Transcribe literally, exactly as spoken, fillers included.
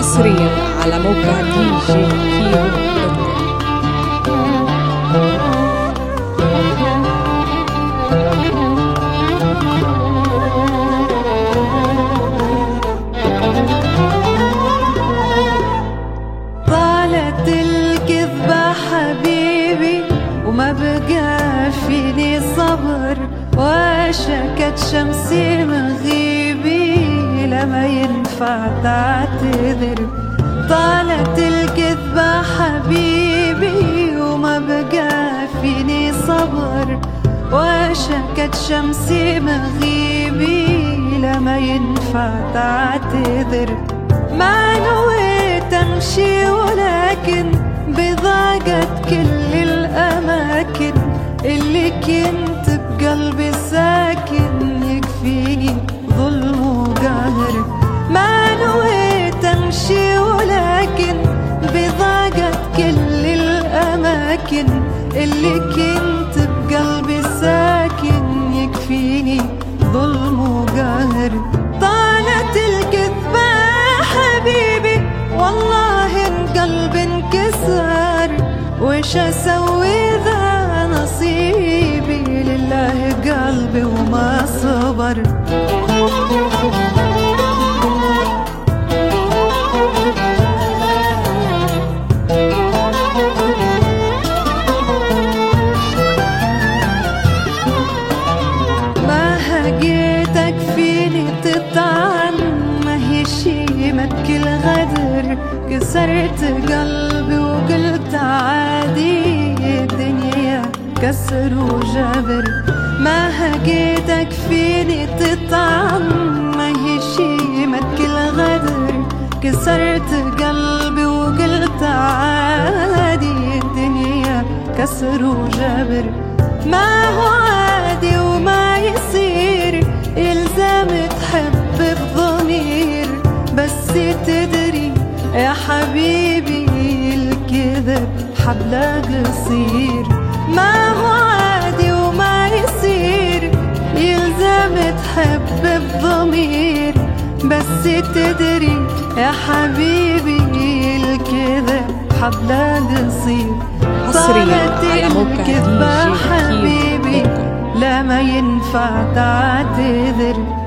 حصريا على موقع دي جي كيمو دوت كوم. طالت الكذبة حبيبي وما بقى فيني صبر، وشكت شمسي مغيبي لما ينفع تعتذر. طالت الكذبة حبيبي وما بقى فيني صبر، وشكت شمسي مغيبي لما ينفع تعتذر. ما نويت امشي ولكن بضاقت كل الاماكن اللي كنت بقلبي ساكن، يكفيني ظلم وقهر. ما نويت امشي ولكن بضاقت كل الاماكن اللي كنت بقلبي ساكن، يكفيني ظلم وقهر. طالت الكذبة حبيبي والله ان قلبي انكسر، وش اسوي ذا نصيبي لله قلبي وما صبر. ما هجيتك فيني تطعن، ما هي شيمتك الغدر. كسرت قلبي وقلت عادي الدنيا كسر وجبر. ما هجيتك فيني تطعن، ما هي شيمتك الغدر. كسرت قلبي وقلت عادي الدنيا كسر وجبر. ما هو عادي وما يصير، يلزم تحب بضمير. بس تدري يا حبيبي الكذب حبله قصير. ما هو عادي وما يصير، يلزم تحب بضمير. بس تدري يا حبيبي الكذب حبله قصير. حصريا على موقع دي جي كيمو دوت كوم. لا ما ينفع تعتذر.